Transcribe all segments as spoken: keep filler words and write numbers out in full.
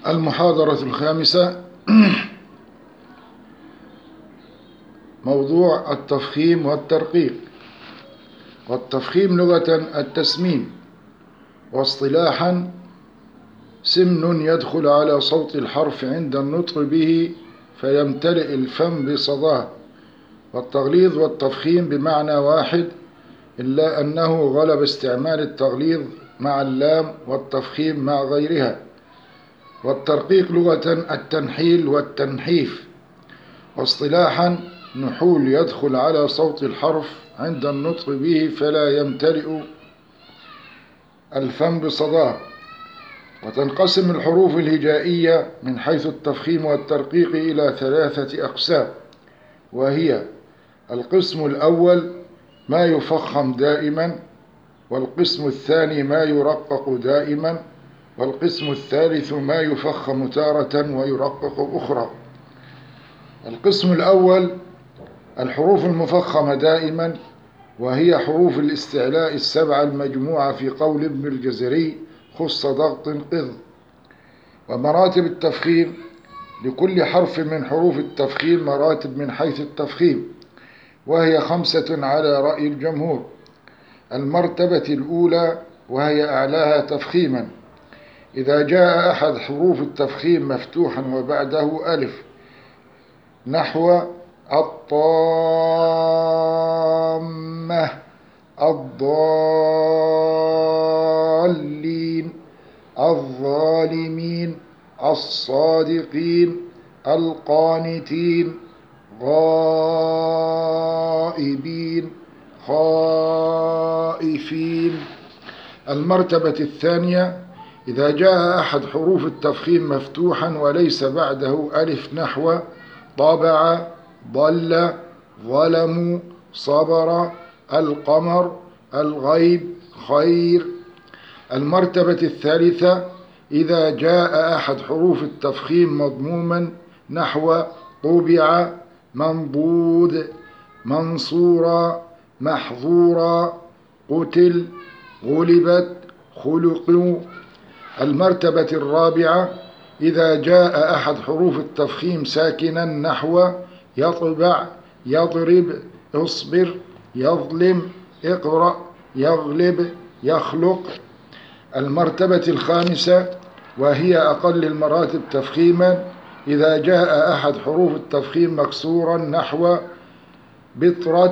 المحاضرة الخامسة. موضوع التفخيم والترقيق. والتفخيم لغة التسمين، واصطلاحا سمن يدخل على صوت الحرف عند النطق به فيمتلئ الفم بصداه. والتغليظ والتفخيم بمعنى واحد، إلا أنه غلب استعمال التغليظ مع اللام والتفخيم مع غيرها. والترقيق لغة التنحيل والتنحيف، واصطلاحا نحول يدخل على صوت الحرف عند النطق به فلا يمتلئ الفم بصداه. وتنقسم الحروف الهجائية من حيث التفخيم والترقيق إلى ثلاثة أقسام، وهي: القسم الأول ما يفخم دائما، والقسم الثاني ما يرقق دائما، والقسم الثالث ما يفخم تارة ويرقق أخرى. القسم الأول الحروف المفخمة دائما، وهي حروف الاستعلاء السبعة المجموعة في قول ابن الجزري: خص ضغط قض. ومراتب التفخيم: لكل حرف من حروف التفخيم مراتب من حيث التفخيم، وهي خمسة على رأي الجمهور. المرتبة الأولى وهي أعلاها تفخيما: إذا جاء أحد حروف التفخيم مفتوحا وبعده ألف، نحو الطامة، الضالين، الظالمين، الصادقين، القانتين، غائبين، خائفين. المرتبة الثانية: إذا جاء أحد حروف التفخيم مفتوحا وليس بعده ألف، نحو طبع، ضل، ظلموا، صبر، القمر، الغيب، خير. المرتبة الثالثة: إذا جاء أحد حروف التفخيم مضموما، نحو طبع، منضود، منصورا، محظورا، قتل، غلبت، خلقوا. المرتبة الرابعة: إذا جاء أحد حروف التفخيم ساكنا، نحو يطبع، يضرب، اصبر، يظلم، اقرأ، يغلب، يخلق. المرتبة الخامسة وهي أقل المراتب تفخيما: إذا جاء أحد حروف التفخيم مكسورا، نحو بطرة،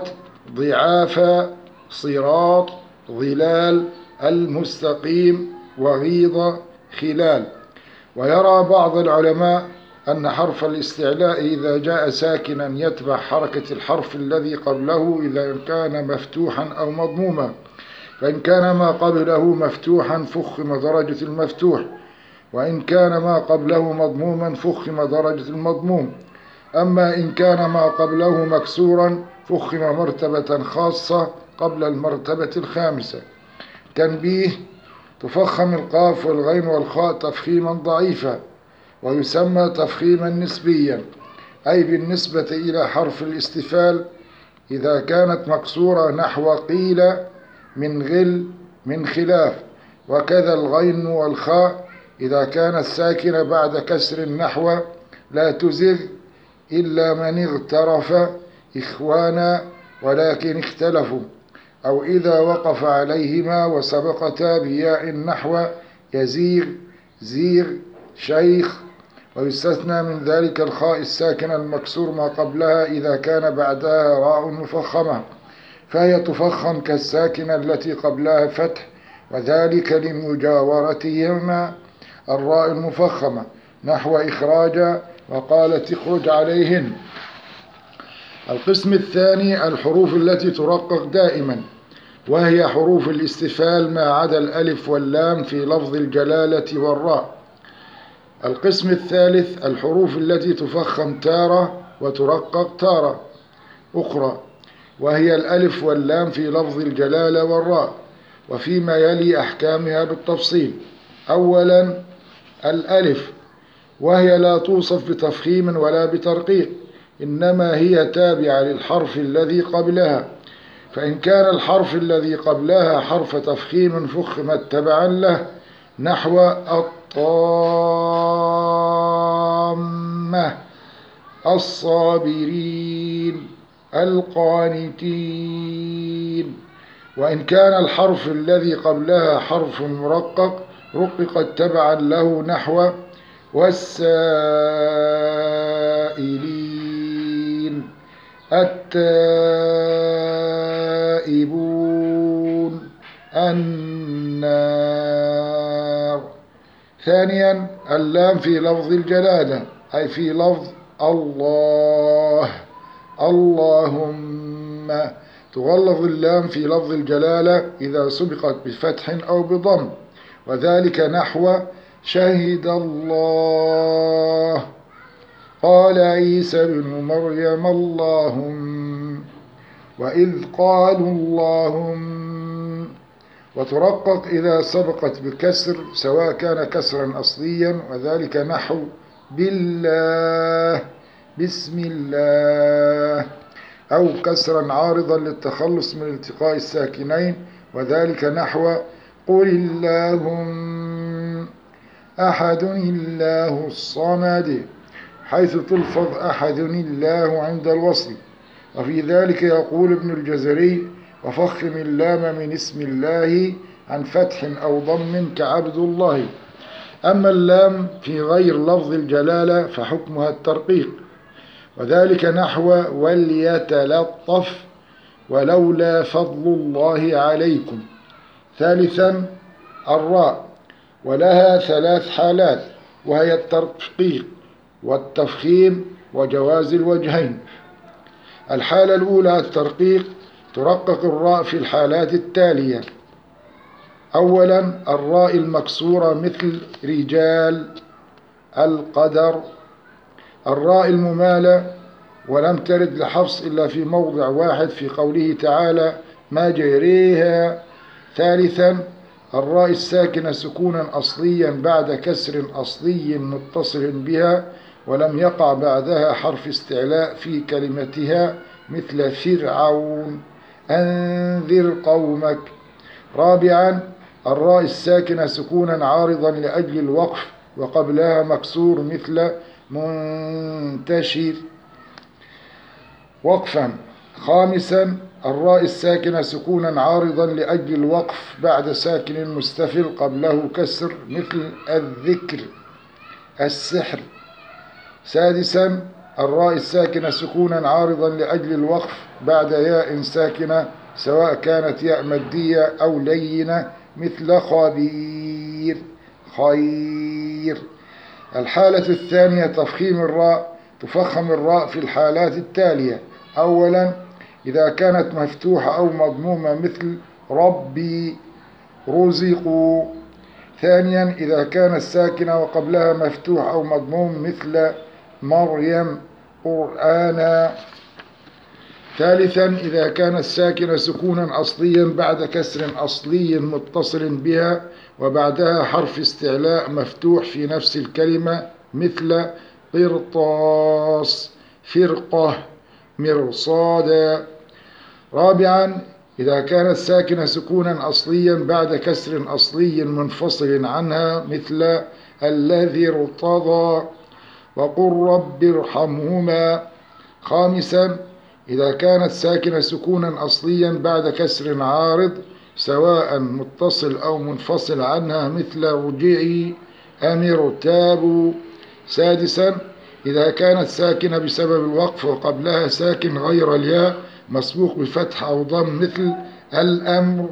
ضعافا، صراط، ظلال، المستقيم، وغيض، خلال. ويرى بعض العلماء أن حرف الاستعلاء إذا جاء ساكنا يتبع حركة الحرف الذي قبله إذا كان مفتوحا أو مضموما، فإن كان ما قبله مفتوحا فخم درجة المفتوح، وإن كان ما قبله مضموما فخم درجة المضموم. أما إن كان ما قبله مكسورا فخم مرتبة خاصة قبل المرتبة الخامسة. تنبيه: تفخم القاف والغين والخاء تفخيما ضعيفا، ويسمى تفخيما نسبيا، أي بالنسبة إلى حرف الاستفال إذا كانت مكسورة، نحو قيل، من غل، من خلاف. وكذا الغين والخاء إذا كانت ساكنة بعد كسر، نحو لا تزغ إلا من اغترف، إخوانا، ولكن اختلفوا. أو إذا وقف عليهما وسبقتا بياء، نحو يزيغ، زيغ، شيخ. ويستثنى من ذلك الخاء الساكنة المكسور ما قبلها إذا كان بعدها راء مفخمة، فهي تفخم كالساكنة التي قبلها فتح، وذلك لمجاورتهما الراء المفخمة، نحو إخراجا، وقالت اخرج عليهن. القسم الثاني الحروف التي ترقق دائما، وهي حروف الاستفال ما عدا الألف واللام في لفظ الجلالة والراء. القسم الثالث الحروف التي تفخم تارة وترقق تارة أخرى، وهي الألف واللام في لفظ الجلالة والراء، وفيما يلي أحكامها بالتفصيل. أولا الألف، وهي لا توصف بتفخيم ولا بترقيق، إنما هي تابعة للحرف الذي قبلها، فإن كان الحرف الذي قبلها حرف تفخيم فخمت تبعا له، نحو الطامة الصابرين القانتين. وإن كان الحرف الذي قبلها حرف مرقق رققت تبعا له نحو والسائلين التائبون النار. ثانيا اللام في لفظ الجلالة أي في لفظ الله اللهم. تغلظ اللام في لفظ الجلالة إذا سبقت بفتح أو بضم، وذلك نحو شهد الله قال عيسى بن مريم اللهم وإذ قالوا اللهم. وترقق إذا سبقت بكسر سواء كان كسرا أصليا، وذلك نحو بالله بسم الله، أو كسرا عارضا للتخلص من التقاء الساكنين، وذلك نحو قل اللهم أحد الله الصمد، حيث تلفظ أحد الله عند الوصل. وفي ذلك يقول ابن الجزري وفخم اللام من اسم الله عن فتح أو ضم كعبد الله. أما اللام في غير لفظ الجلالة فحكمها الترقيق، وذلك نحو وليتلطف ولولا فضل الله عليكم. ثالثا الراء، ولها ثلاث حالات، وهي الترقيق والتفخيم وجواز الوجهين. الحالة الأولى الترقيق، ترقق الراء في الحالات التالية: أولا الراء المكسورة مثل رجال القدر. الراء الممالة ولم ترد لحفص إلا في موضع واحد في قوله تعالى ما جريها. ثالثا الراء الساكنة سكونا أصليا بعد كسر أصلي متصل بها ولم يقع بعدها حرف استعلاء في كلمتها مثل فرعون أنذر قومك. رابعا الراء الساكنة سكونا عارضا لأجل الوقف وقبلها مكسور مثل منتشر وقفا. خامسا الراء الساكنة سكونا عارضا لأجل الوقف بعد ساكن مستفل قبله كسر مثل الذكر السحر. سادسا الراء الساكنة سكونا عارضا لأجل الوقف بعد ياء ساكنة سواء كانت ياء مادية أو لينة مثل خبير خير. الحالة الثانية تفخيم الراء، تفخم الراء في الحالات التالية: أولا إذا كانت مفتوحة أو مضمومة مثل ربي رزقوا. ثانيا إذا كانت ساكنة وقبلها مفتوح أو مضموم مثل مريم قرآنا. ثالثا إذا كانت ساكنة سكونا أصليا بعد كسر أصلي متصل بها وبعدها حرف استعلاء مفتوح في نفس الكلمة مثل قرطاس فرقة مرصادا. رابعا إذا كانت ساكنة سكونا أصليا بعد كسر أصلي منفصل عنها مثل الذي ارتضى وقل رب ارحمهما. خامسا إذا كانت ساكنة سكونا أصليا بعد كسر عارض سواء متصل أو منفصل عنها مثل رجعي أمر تابوا. سادسا إذا كانت ساكنة بسبب الوقف وقبلها ساكن غير الياء مسبوق بفتح أو ضم مثل الأمر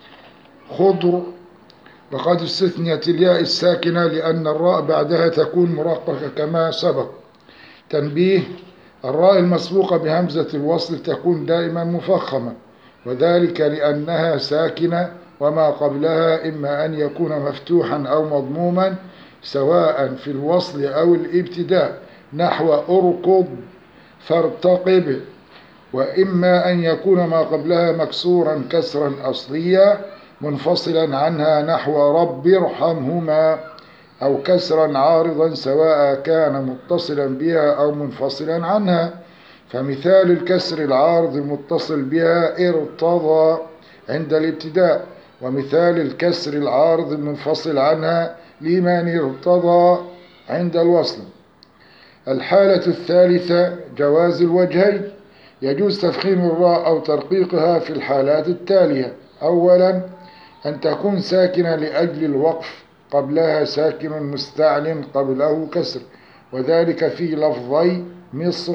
خضر، وقد استثنيت الياء الساكنة لأن الراء بعدها تكون مرققة كما سبق. تنبيه: الراء المسبوقة بهمزة الوصل تكون دائما مفخمة، وذلك لأنها ساكنة وما قبلها إما أن يكون مفتوحا أو مضموما سواء في الوصل أو الابتداء نحو أركض فارتقب، وإما أن يكون ما قبلها مكسورا كسرا أصليا منفصلا عنها نحو رب ارحمهما، أو كسرا عارضا سواء كان متصلا بها أو منفصلا عنها. فمثال الكسر العارض المتصل بها ارتضى عند الابتداء، ومثال الكسر العارض المنفصل عنها لمن ارتضى عند الوصل. الحالة الثالثة جواز الوجهين. يجوز تفخيم الراء أو ترقيقها في الحالات التالية: أولا أن تكون ساكنة لأجل الوقف، قبلها ساكن مستعل قبله كسر، وذلك في لفظي مصر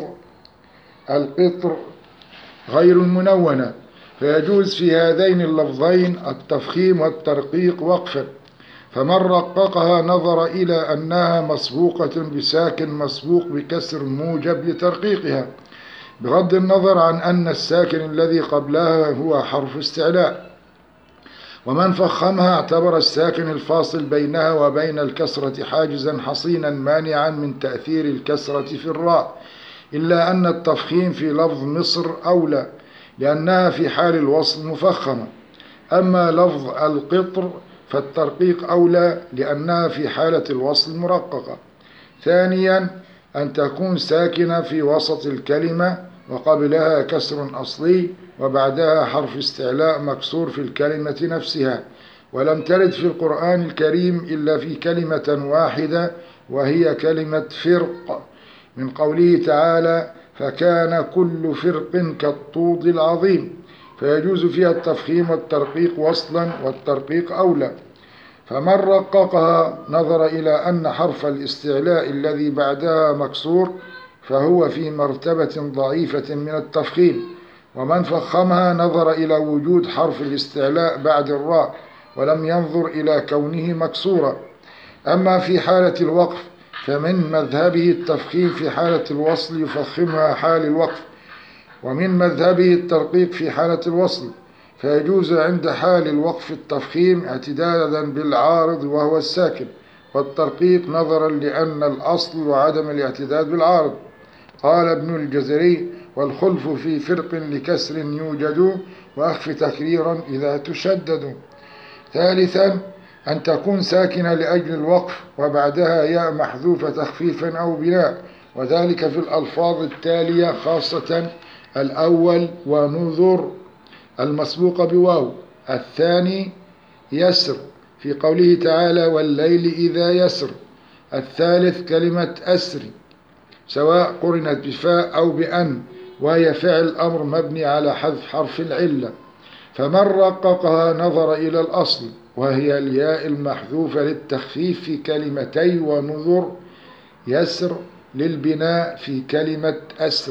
القطر غير المنونة، فيجوز في هذين اللفظين التفخيم والترقيق وقفا. فمن رققها نظر إلى أنها مسبوقة بساكن مسبوق بكسر موجب لترقيقها، بغض النظر عن أن الساكن الذي قبلها هو حرف استعلاء. ومن فخمها اعتبر الساكن الفاصل بينها وبين الكسرة حاجزا حصينا مانعا من تأثير الكسرة في الراء، إلا أن التفخيم في لفظ مصر أولى لأنها في حال الوصل مفخمة. أما لفظ القطر فالترقيق أولى لأنها في حالة الوصل مرققة. ثانيا أن تكون ساكنة في وسط الكلمة وقبلها كسر أصلي وبعدها حرف استعلاء مكسور في الكلمة نفسها، ولم ترد في القرآن الكريم إلا في كلمة واحدة وهي كلمة فرق، من قوله تعالى: فكان كل فرق كالطود العظيم، فيجوز فيها التفخيم والترقيق وصلا، والترقيق أولى. فمن رققها نظر إلى أن حرف الاستعلاء الذي بعدها مكسور فهو في مرتبة ضعيفة من التفخيم، ومن فخمها نظر إلى وجود حرف الاستعلاء بعد الراء ولم ينظر إلى كونه مكسورا. أما في حالة الوقف فمن مذهبه التفخيم في حالة الوصل يفخمها حال الوقف، ومن مذهبه الترقيق في حالة الوصل، فيجوز عند حال الوقف التفخيم اعتدادا بالعارض وهو الساكن، والترقيق نظرا لأن الأصل وعدم الاعتداد بالعارض. قال ابن الجزري: والخلف في فرق لكسر يوجد، وأخف تكريرا إذا تشدد. ثالثا أن تكون ساكنة لأجل الوقف وبعدها ياء محذوفة تخفيفا أو بناء، وذلك في الألفاظ التالية خاصة: الأول ونذر المسبوق بواو، الثاني يسر في قوله تعالى: والليل إذا يسر، الثالث كلمة أسر سواء قرنت بفاء أو بأن، وهي فعل أمر مبني على حذف حرف العلة. فمن رققها نظر إلى الأصل وهي الياء المحذوفة للتخفيف في كلمتي ونذر، يسر للبناء في كلمة أسر،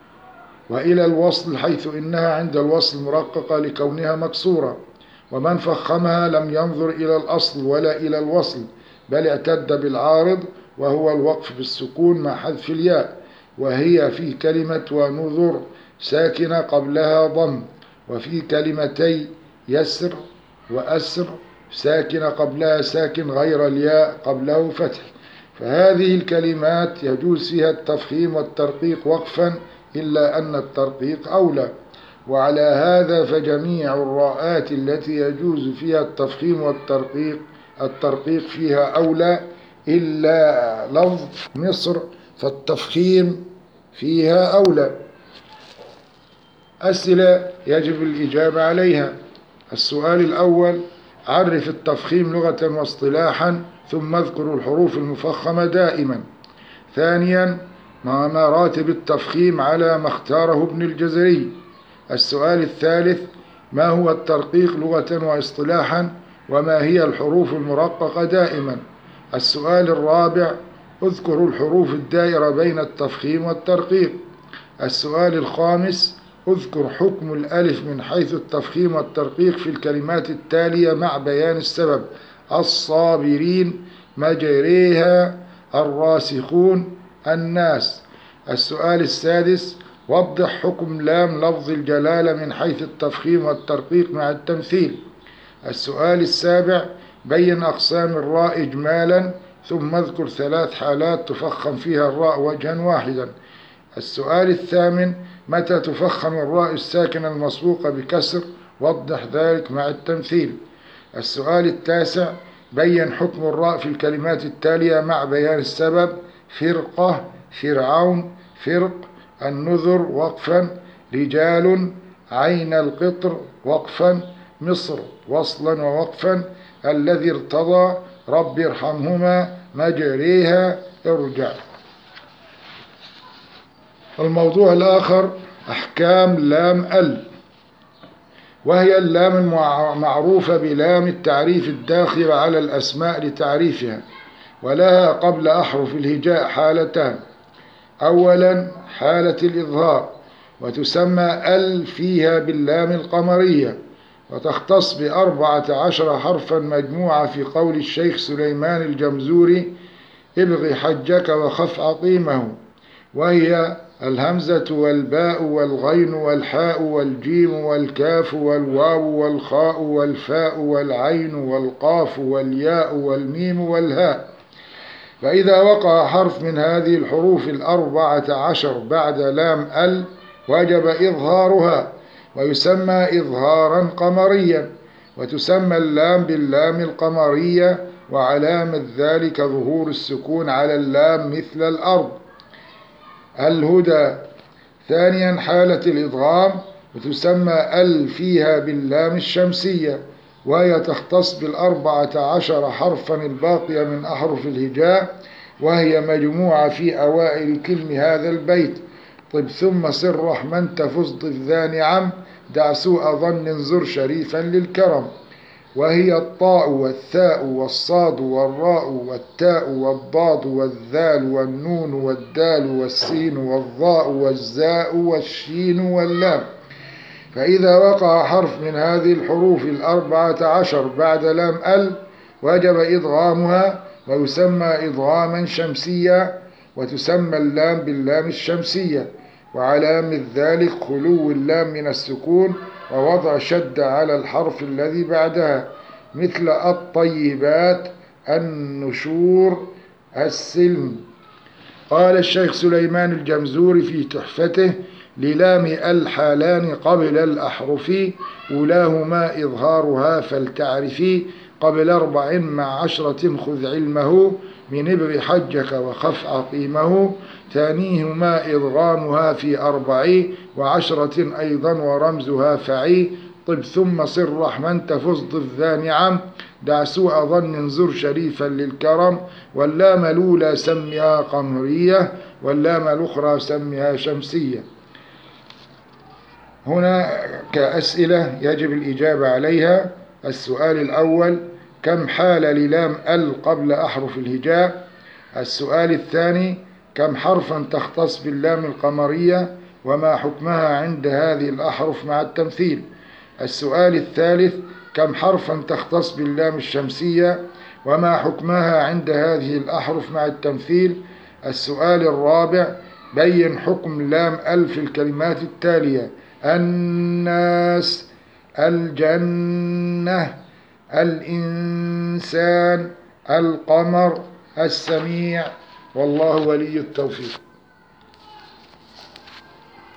وإلى الوصل حيث إنها عند الوصل مرققة لكونها مكسورة. ومن فخمها لم ينظر إلى الأصل ولا إلى الوصل، بل اعتد بالعارض وهو الوقف بالسكون مع حذف الياء، وهي في كلمة ونذر ساكنة قبلها ضم، وفي كلمتي يسر وأسر ساكنة قبلها ساكن غير الياء قبله فتح. فهذه الكلمات يجوز فيها التفخيم والترقيق وقفا، إلا أن الترقيق أولى. وعلى هذا فجميع الراءات التي يجوز فيها التفخيم والترقيق الترقيق فيها أولى، إلا لفظ مصر فالتفخيم فيها أولى. أسئلة يجب الإجابة عليها. السؤال الأول: عرف التفخيم لغة واصطلاحا، ثم اذكر الحروف المفخمة دائما. ثانيا: ما مراتب التفخيم على ما اختاره ابن الجزري. السؤال الثالث: ما هو الترقيق لغة واصطلاحا، وما هي الحروف المرققة دائما. السؤال الرابع: اذكر الحروف الدائرة بين التفخيم والترقيق. السؤال الخامس: اذكر حكم الألف من حيث التفخيم والترقيق في الكلمات التالية مع بيان السبب: الصابرين، مجريها، الراسخون، الناس. السؤال السادس: وضح حكم لام لفظ الجلالة من حيث التفخيم والترقيق مع التمثيل. السؤال السابع: بين أقسام الراء إجمالا، ثم اذكر ثلاث حالات تفخم فيها الراء وجها واحدا. السؤال الثامن: متى تفخم الراء الساكنة المسبوقة بكسر، وضح ذلك مع التمثيل. السؤال التاسع: بين حكم الراء في الكلمات التالية مع بيان السبب: فرقة، فرعون، فرق، النذر وقفا، رجال، عين القطر وقفا، مصر وصلا ووقفا، الذي ارتضى رب ارحمهما مجريها ارجع. الموضوع الآخر أحكام لام ال، وهي اللام المعروفة بلام التعريف الداخلة على الأسماء لتعريفها، ولها قبل أحرف الهجاء حالتان. أولا حالة الإظهار، وتسمى ال فيها باللام القمرية، وتختص بأربعة عشر حرفا مجموعة في قول الشيخ سليمان الجمزوري: ابغ حجك وخف عقيمه، وهي الهمزة والباء والغين والحاء والجيم والكاف والواو والخاء والفاء والعين والقاف والياء والميم والهاء. فإذا وقع حرف من هذه الحروف الأربعة عشر بعد لام ال وجب إظهارها، ويسمى إظهارا قمريا، وتسمى اللام باللام القمرية، وعلامة ذلك ظهور السكون على اللام مثل الأرض. الهدى. ثانيا حالة الإدغام، وتسمى ال فيها باللام الشمسية، وهي تختص بالأربعة عشر حرفا الباقية من أحرف الهجاء، وهي مجموعة في أوائل كلم هذا البيت: طب ثم صر رحمن تفز ضف ذا نعم، دع سوء ظن زر شريفا للكرم. وهي الطاء والثاء والصاد والراء والتاء والضاد والذال والنون والدال والسين والظاء والزاء والشين واللام. فإذا وقع حرف من هذه الحروف الأربعة عشر بعد لام ال وجب إدغامها، ويسمى إدغاما شمسيا، وتسمى اللام باللام الشمسية، وعلامة ذلك خلو اللام من السكون ووضع شد على الحرف الذي بعدها، مثل الطيبات، النشور، السلم. قال الشيخ سليمان الجمزوري في تحفته: للام الحالان قبل الأحرف، أولاهما إظهارها فلتعرفي، قبل أربع مع عشرة خذ علمه، من ابغ حجك وخف عقيمه، ثانيهما إضغامها في أربع وعشرة أيضا ورمزها فعي، طب ثم صر رحمن تفز ضف ذا نعم، دع سوء ظن زر شريفا للكرم. واللام الأولى سمها قمرية، واللام الأخرى سمها شمسية. هنا كأسئلة يجب الإجابة عليها. السؤال الأول: كم حالة للام ال قبل أحرف الهجاء؟ السؤال الثاني: كم حرفا تختص باللام القمرية، وما حكمها عند هذه الأحرف مع التمثيل؟ السؤال الثالث: كم حرفا تختص باللام الشمسية، وما حكمها عند هذه الأحرف مع التمثيل؟ السؤال الرابع: بين حكم لام ال في الكلمات التالية: الناس، الجنة، الإنسان، القمر، السميع. والله ولي التوفيق.